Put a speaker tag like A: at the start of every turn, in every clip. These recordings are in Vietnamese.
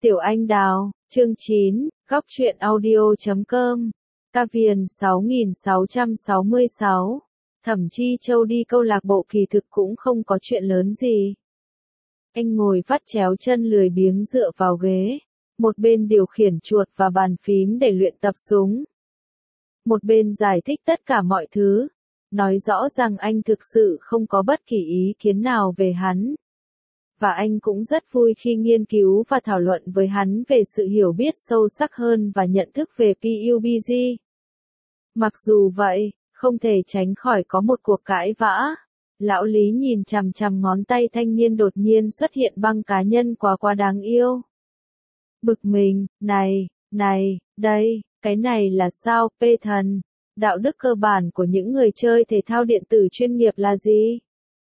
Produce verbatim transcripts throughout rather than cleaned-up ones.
A: Tiểu Anh Đào, chương chín, góc truyện audio chấm com, ca viền sáu nghìn sáu trăm sáu mươi sáu. Thẩm Chi Châu đi câu lạc bộ kỳ thực cũng không có chuyện lớn gì. Anh ngồi vắt chéo chân lười biếng dựa vào ghế, một bên điều khiển chuột và bàn phím để luyện tập súng. Một bên giải thích tất cả mọi thứ, nói rõ rằng anh thực sự không có bất kỳ ý kiến nào về hắn. Và anh cũng rất vui khi nghiên cứu và thảo luận với hắn về sự hiểu biết sâu sắc hơn và nhận thức về pê u bê giê. Mặc dù vậy, không thể tránh khỏi có một cuộc cãi vã. Lão Lý nhìn chằm chằm ngón tay thanh niên đột nhiên xuất hiện băng cá nhân quá quá đáng yêu. Bực mình, này, này, đây, cái này là sao, Pê Thần? Đạo đức cơ bản của những người chơi thể thao điện tử chuyên nghiệp là gì?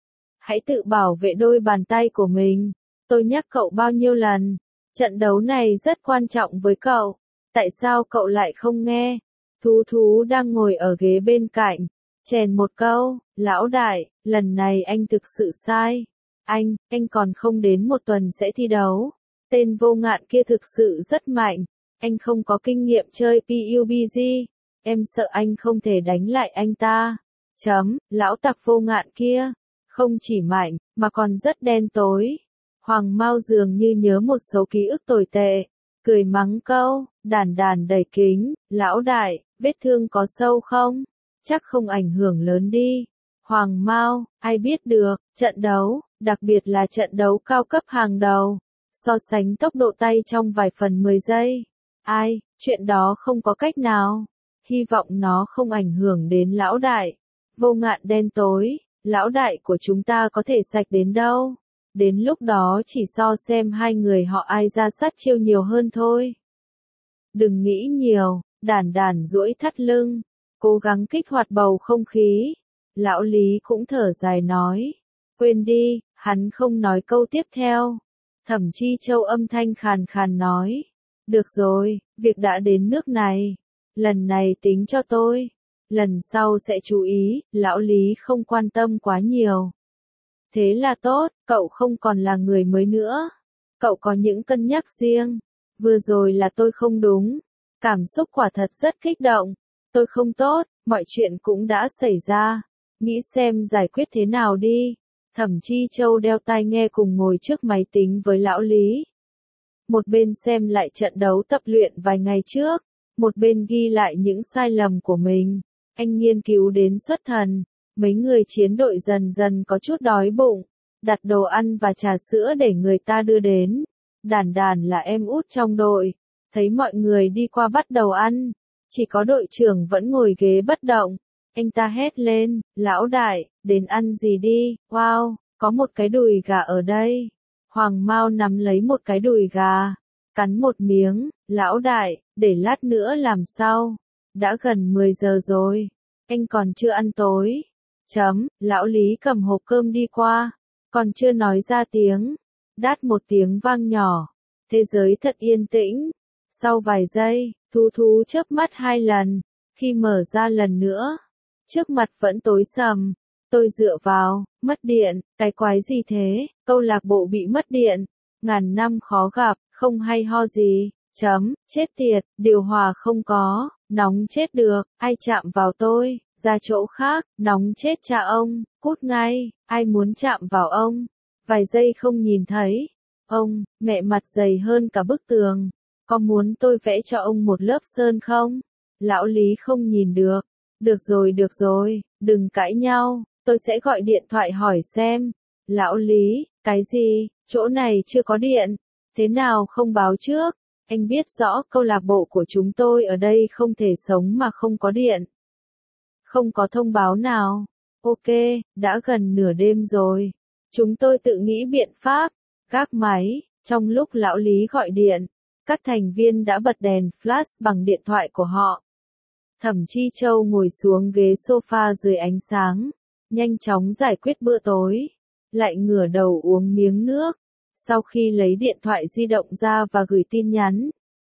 A: Hãy tự bảo vệ đôi bàn tay của mình. Tôi nhắc cậu bao nhiêu lần. Trận đấu này rất quan trọng với cậu. Tại sao cậu lại không nghe? Thú Thú đang ngồi ở ghế bên cạnh. Chèn một câu, lão đại, lần này anh thực sự sai. Anh, anh còn không đến một tuần sẽ thi đấu. Tên vô ngạn kia thực sự rất mạnh. Anh không có kinh nghiệm chơi pê u bê giê. Em sợ anh không thể đánh lại anh ta. Chấm, lão tặc vô ngạn kia. Không chỉ mạnh, mà còn rất đen tối. Hoàng Mao dường như nhớ một số ký ức tồi tệ. Cười mắng câu, đàn đàn đẩy kính, lão đại, vết thương có sâu không? Chắc không ảnh hưởng lớn đi. Hoàng Mao, ai biết được, trận đấu, đặc biệt là trận đấu cao cấp hàng đầu. So sánh tốc độ tay trong vài phần mười giây. Ai, chuyện đó không có cách nào. Hy vọng nó không ảnh hưởng đến lão đại. Vô ngạn đen tối. Lão đại của chúng ta có thể sạch đến đâu? Đến lúc đó chỉ so xem hai người họ ai ra sát chiêu nhiều hơn thôi. Đừng nghĩ nhiều, đàn đàn duỗi thắt lưng, cố gắng kích hoạt bầu không khí. Lão Lý cũng thở dài nói. Quên đi, hắn không nói câu tiếp theo. Thẩm Chi Châu âm thanh khàn khàn nói. Được rồi, việc đã đến nước này. Lần này tính cho tôi. Lần sau sẽ chú ý, lão Lý không quan tâm quá nhiều. Thế là tốt, cậu không còn là người mới nữa. Cậu có những cân nhắc riêng. Vừa rồi là tôi không đúng. Cảm xúc quả thật rất kích động. Tôi không tốt, mọi chuyện cũng đã xảy ra. Nghĩ xem giải quyết thế nào đi. Thẩm Chi Châu đeo tai nghe cùng ngồi trước máy tính với lão Lý. Một bên xem lại trận đấu tập luyện vài ngày trước. Một bên ghi lại những sai lầm của mình. Anh nghiên cứu đến xuất thần, mấy người chiến đội dần dần có chút đói bụng, đặt đồ ăn và trà sữa để người ta đưa đến. Đàn đàn là em út trong đội, thấy mọi người đi qua bắt đầu ăn, chỉ có đội trưởng vẫn ngồi ghế bất động. Anh ta hét lên, lão đại, đến ăn gì đi, wow, có một cái đùi gà ở đây. Hoàng Mao nắm lấy một cái đùi gà, cắn một miếng, lão đại, để lát nữa làm sau. Đã gần mười giờ rồi, anh còn chưa ăn tối. Chấm, lão Lý cầm hộp cơm đi qua, còn chưa nói ra tiếng. Đát một tiếng vang nhỏ, thế giới thật yên tĩnh. Sau vài giây, Thú Thú chớp mắt hai lần, khi mở ra lần nữa, trước mặt vẫn tối sầm. Tôi dựa vào, mất điện, cái quái gì thế, câu lạc bộ bị mất điện. Ngàn năm khó gặp, không hay ho gì. Chấm, chết tiệt, điều hòa không có, nóng chết được, ai chạm vào tôi, ra chỗ khác, nóng chết cha ông, cút ngay, ai muốn chạm vào ông, vài giây không nhìn thấy, ông, mẹ mặt dày hơn cả bức tường, có muốn tôi vẽ cho ông một lớp sơn không? Lão Lý không nhìn được, được rồi được rồi, đừng cãi nhau, tôi sẽ gọi điện thoại hỏi xem. Lão Lý, cái gì, chỗ này chưa có điện, thế nào không báo trước? Anh biết rõ câu lạc bộ của chúng tôi ở đây không thể sống mà không có điện. Không có thông báo nào. Ok, đã gần nửa đêm rồi. Chúng tôi tự nghĩ biện pháp. Gác máy, trong lúc lão Lý gọi điện, các thành viên đã bật đèn flash bằng điện thoại của họ. Thẩm Chi Châu ngồi xuống ghế sofa dưới ánh sáng, nhanh chóng giải quyết bữa tối, lại ngửa đầu uống miếng nước. Sau khi lấy điện thoại di động ra và gửi tin nhắn,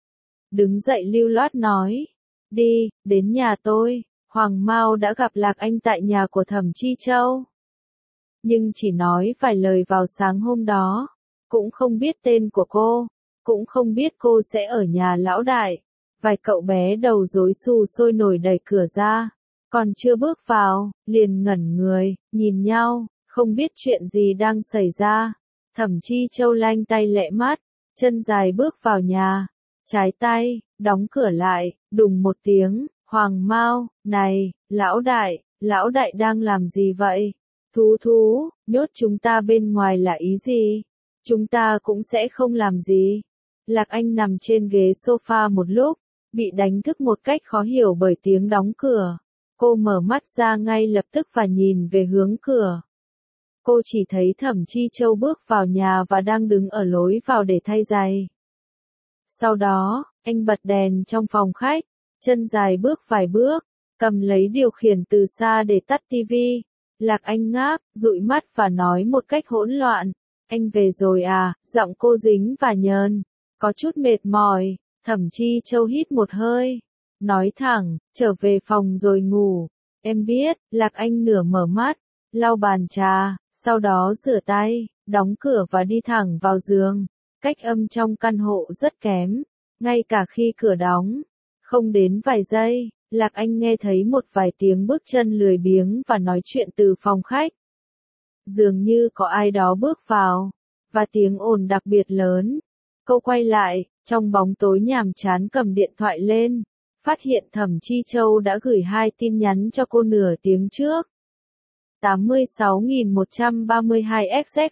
A: đứng dậy lưu loát nói, đi, đến nhà tôi. Hoàng Mao đã gặp Lạc Anh tại nhà của Thẩm Chi Châu. Nhưng chỉ nói vài lời vào sáng hôm đó, cũng không biết tên của cô. cũng không biết cô sẽ ở nhà lão đại. Vài cậu bé đầu rối xù sôi nổi đẩy cửa ra, còn chưa bước vào, liền ngẩn người, nhìn nhau, không biết chuyện gì đang xảy ra. Thẩm Chi Châu lanh tay lẹ mắt, chân dài bước vào nhà, trái tay, đóng cửa lại, đùng một tiếng, Hoàng Mao, này, lão đại, lão đại đang làm gì vậy? Thú thú, nhốt chúng ta bên ngoài là ý gì? Chúng ta cũng sẽ không làm gì. Lạc Anh nằm trên ghế sofa một lúc, bị đánh thức một cách khó hiểu bởi tiếng đóng cửa. Cô mở mắt ra ngay lập tức và nhìn về hướng cửa. Cô chỉ thấy Thẩm Chi Châu bước vào nhà và đang đứng ở lối vào để thay giày. Sau đó, anh bật đèn trong phòng khách, chân dài bước vài bước, cầm lấy điều khiển từ xa để tắt tivi. Lạc Anh ngáp, dụi mắt và nói một cách hỗn loạn, anh về rồi à? Giọng cô dính và nhờn, có chút mệt mỏi. Thẩm Chi Châu hít một hơi, nói thẳng, trở về phòng rồi ngủ. Em biết. Lạc Anh nửa mở mắt, lau bàn trà, sau đó rửa tay, đóng cửa và đi thẳng vào giường. Cách âm trong căn hộ rất kém, ngay cả khi cửa đóng. Không đến vài giây, Lạc Anh nghe thấy một vài tiếng bước chân lười biếng và nói chuyện từ phòng khách. Dường như có ai đó bước vào, và tiếng ồn đặc biệt lớn. Cô quay lại, trong bóng tối nhàm chán cầm điện thoại lên, phát hiện Thẩm Chi Châu đã gửi hai tin nhắn cho cô nửa tiếng trước. tám mươi sáu nghìn một trăm ba mươi hai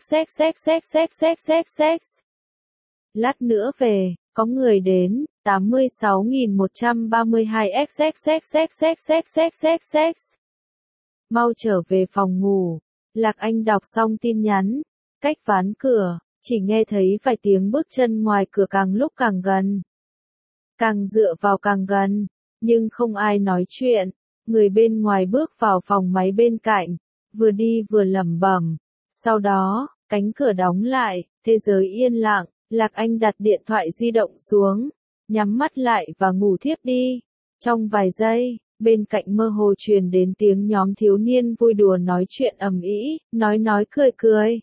A: xxxxxxxxxxx. Lát nữa về, có người đến. tám mươi sáu nghìn một trăm ba mươi hai xxxxxxxxxxx. Mau trở về phòng ngủ. Lạc Anh đọc xong tin nhắn, cách ván cửa, chỉ nghe thấy vài tiếng bước chân ngoài cửa càng lúc càng gần. Càng dựa vào càng gần, nhưng không ai nói chuyện. Người bên ngoài bước vào phòng máy bên cạnh, vừa đi vừa lẩm bẩm. Sau đó, cánh cửa đóng lại, thế giới yên lặng. Lạc Anh đặt điện thoại di động xuống, nhắm mắt lại và ngủ thiếp đi. Trong vài giây, bên cạnh mơ hồ truyền đến tiếng nhóm thiếu niên vui đùa nói chuyện ầm ĩ, nói nói cười cười.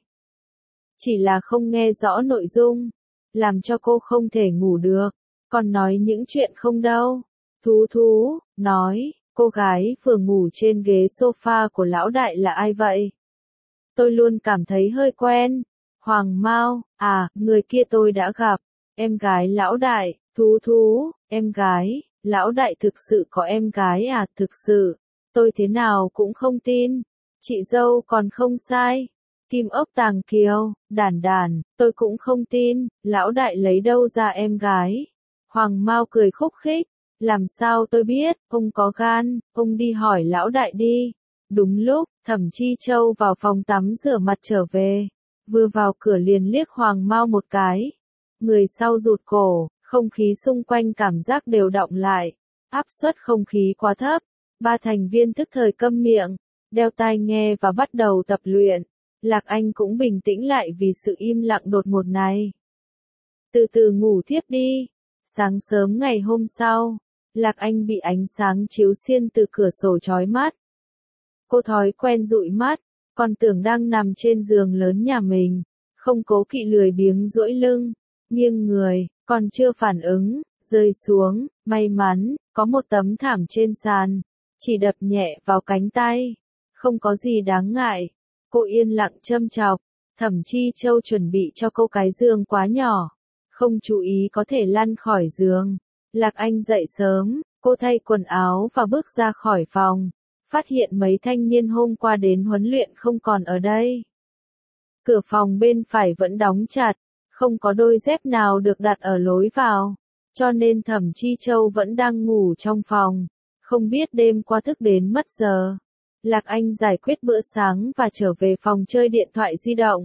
A: Chỉ là không nghe rõ nội dung, làm cho cô không thể ngủ được. Còn nói những chuyện không đâu. Thú thú, nói, cô gái vừa ngủ trên ghế sofa của lão đại là ai vậy? Tôi luôn cảm thấy hơi quen. Hoàng Mao, à, người kia tôi đã gặp. Em gái lão đại. Thú thú, em gái, lão đại thực sự có em gái à? Thực sự, tôi thế nào cũng không tin. Chị dâu còn không sai. Kim ốc tàng kiều, đản đản, tôi cũng không tin, lão đại lấy đâu ra em gái. Hoàng Mao cười khúc khích, làm sao tôi biết, ông có gan, ông đi hỏi lão đại đi. Đúng lúc, Thẩm Chi Châu vào phòng tắm rửa mặt trở về, vừa vào cửa liền liếc Hoàng Mao một cái. Người sau rụt cổ, không khí xung quanh cảm giác đều đọng lại, áp suất không khí quá thấp. Ba thành viên tức thời câm miệng, đeo tai nghe và bắt đầu tập luyện. Lạc Anh cũng bình tĩnh lại vì sự im lặng đột ngột này. Từ từ ngủ thiếp đi. Sáng sớm ngày hôm sau, Lạc Anh bị ánh sáng chiếu xiên từ cửa sổ chói mắt. Cô thói quen dụi mắt, còn tưởng đang nằm trên giường lớn nhà mình, không cố kỵ lười biếng duỗi lưng, nghiêng người, còn chưa phản ứng, rơi xuống. May mắn, có một tấm thảm trên sàn, chỉ đập nhẹ vào cánh tay, không có gì đáng ngại. Cô yên lặng châm chọc, Thẩm Chi Châu chuẩn bị cho cô cái giường quá nhỏ, không chú ý có thể lăn khỏi giường. Lạc Anh dậy sớm, cô thay quần áo và bước ra khỏi phòng, phát hiện mấy thanh niên hôm qua đến huấn luyện không còn ở đây. Cửa phòng bên phải vẫn đóng chặt, không có đôi dép nào được đặt ở lối vào, cho nên Thẩm Chi Châu vẫn đang ngủ trong phòng, không biết đêm qua thức đến mất giờ. Lạc Anh giải quyết bữa sáng và trở về phòng chơi điện thoại di động.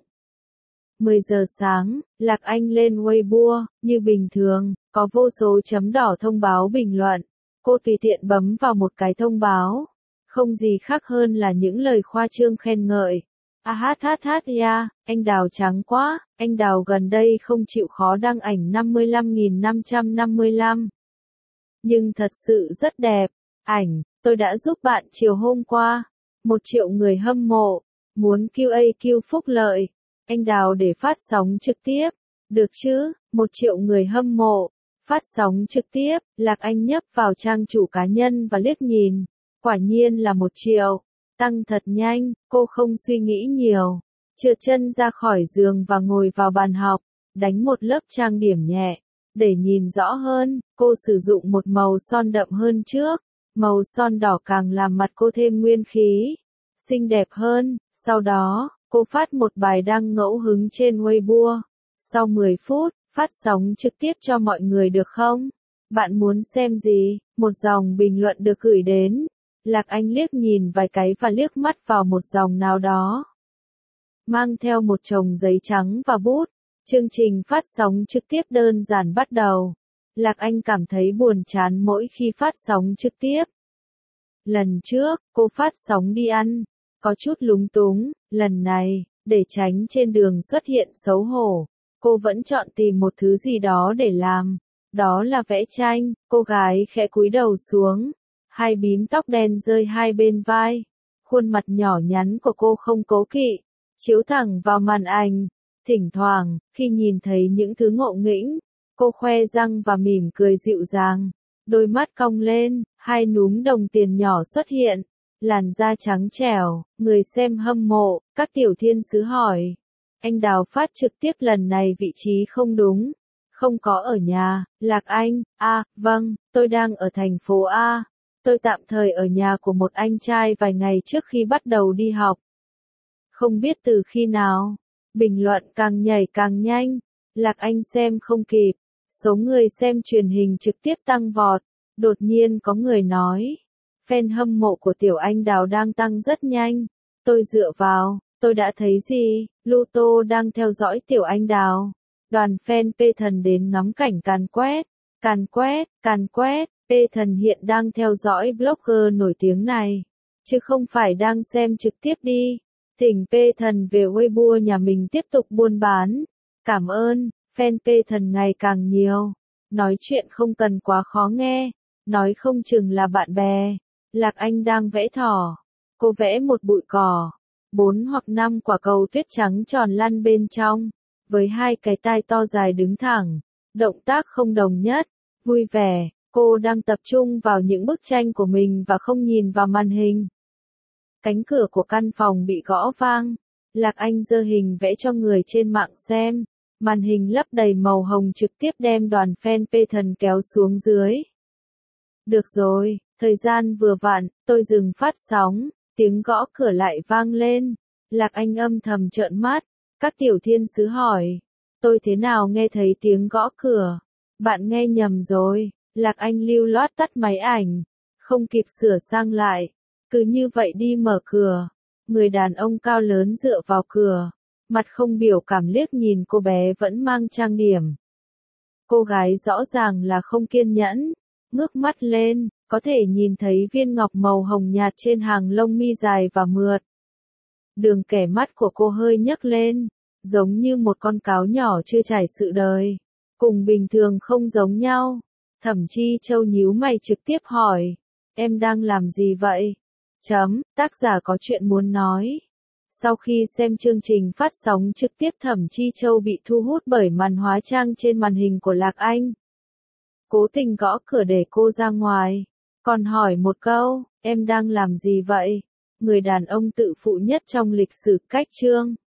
A: mười giờ sáng, Lạc Anh lên Weibo, như bình thường, có vô số chấm đỏ thông báo bình luận. Cô tùy tiện bấm vào một cái thông báo. Không gì khác hơn là những lời khoa trương khen ngợi. À hát hát hát ya, anh Đào trắng quá, anh Đào gần đây không chịu khó đăng ảnh năm mươi lăm nghìn năm trăm năm mươi lăm. Nhưng thật sự rất đẹp. Ảnh, tôi đã giúp bạn chiều hôm qua. Một triệu người hâm mộ, muốn quy a quy phúc lợi. Anh Đào để phát sóng trực tiếp, Được chứ, một triệu người hâm mộ. Phát sóng trực tiếp, Lạc Anh nhấp vào trang chủ cá nhân và liếc nhìn. Quả nhiên là một triệu. Tăng thật nhanh, cô không suy nghĩ nhiều. Trượt chân ra khỏi giường và ngồi vào bàn học, đánh một lớp trang điểm nhẹ. Để nhìn rõ hơn, cô sử dụng một màu son đậm hơn trước. Màu son đỏ càng làm mặt cô thêm nguyên khí, xinh đẹp hơn. Sau đó, cô phát một bài đăng ngẫu hứng trên Weibo. Sau mười phút, phát sóng trực tiếp cho mọi người được không? Bạn muốn xem gì? Một dòng bình luận được gửi đến. Lạc Anh liếc nhìn vài cái và liếc mắt vào một dòng nào đó. Mang theo một chồng giấy trắng và bút. Chương trình phát sóng trực tiếp đơn giản bắt đầu. Lạc Anh cảm thấy buồn chán mỗi khi phát sóng trực tiếp. Lần trước, cô phát sóng đi ăn. Có chút lúng túng, lần này, để tránh trên đường xuất hiện xấu hổ. Cô vẫn chọn tìm một thứ gì đó để làm. Đó là vẽ tranh. Cô gái khẽ cúi đầu xuống. Hai bím tóc đen rơi hai bên vai. Khuôn mặt nhỏ nhắn của cô không cố kỵ. Chiếu thẳng vào màn ảnh. Thỉnh thoảng, khi nhìn thấy những thứ ngộ nghĩnh, cô khoe răng và mỉm cười dịu dàng. Đôi mắt cong lên, hai núm đồng tiền nhỏ xuất hiện. Làn da trắng trẻo, người xem hâm mộ, các tiểu thiên sứ hỏi. Anh Đào phát trực tiếp lần này vị trí không đúng. Không có ở nhà. Lạc Anh, a, vâng, tôi đang ở thành phố A. Tôi tạm thời ở nhà của một anh trai vài ngày trước khi bắt đầu đi học. Không biết từ khi nào. Bình luận càng nhảy càng nhanh. Lạc Anh xem không kịp. Số người xem truyền hình trực tiếp tăng vọt. Đột nhiên có người nói. Fan hâm mộ của Tiểu Anh Đào đang tăng rất nhanh. Tôi dựa vào, tôi đã thấy gì? Luto đang theo dõi Tiểu Anh Đào. Đoàn fan P Thần đến ngắm cảnh càn quét. Càn quét, càn quét. P Thần hiện đang theo dõi blogger nổi tiếng này. Chứ không phải đang xem trực tiếp đi. Thỉnh P Thần về Weibo nhà mình tiếp tục buôn bán. Cảm ơn, fan P Thần ngày càng nhiều. Nói chuyện không cần quá khó nghe. Nói không chừng là bạn bè. Lạc Anh đang vẽ thỏ. Cô vẽ một bụi cỏ. Bốn hoặc năm quả cầu tuyết trắng tròn lăn bên trong. Với hai cái tai to dài đứng thẳng. Động tác không đồng nhất. Vui vẻ, cô đang tập trung vào những bức tranh của mình và không nhìn vào màn hình. Cánh cửa của căn phòng bị gõ vang. Lạc Anh giơ hình vẽ cho người trên mạng xem. Màn hình lấp đầy màu hồng trực tiếp đem đoàn fan P Thần kéo xuống dưới. Được rồi, thời gian vừa vặn, tôi dừng phát sóng. Tiếng gõ cửa lại vang lên. Lạc Anh âm thầm trợn mắt. Các tiểu thiên sứ hỏi. Tôi thế nào nghe thấy tiếng gõ cửa? Bạn nghe nhầm rồi. Lạc Anh lưu loát tắt máy ảnh. Không kịp sửa sang lại. Cứ như vậy đi mở cửa. Người đàn ông cao lớn dựa vào cửa. Mặt không biểu cảm liếc nhìn cô bé vẫn mang trang điểm. Cô gái rõ ràng là không kiên nhẫn. Ngước mắt lên, có thể nhìn thấy viên ngọc màu hồng nhạt trên hàng lông mi dài và mượt. Đường kẻ mắt của cô hơi nhấc lên, giống như một con cáo nhỏ chưa trải sự đời. Cùng bình thường không giống nhau. Thẩm Chi Châu nhíu mày trực tiếp hỏi. Em đang làm gì vậy? Chấm, tác giả có chuyện muốn nói. Sau khi xem chương trình phát sóng trực tiếp Thẩm Chi Châu bị thu hút bởi màn hóa trang trên màn hình của Lạc Anh. Cố tình gõ cửa để cô ra ngoài. Còn hỏi một câu, em đang làm gì vậy? Người đàn ông tự phụ nhất trong lịch sử cách chương.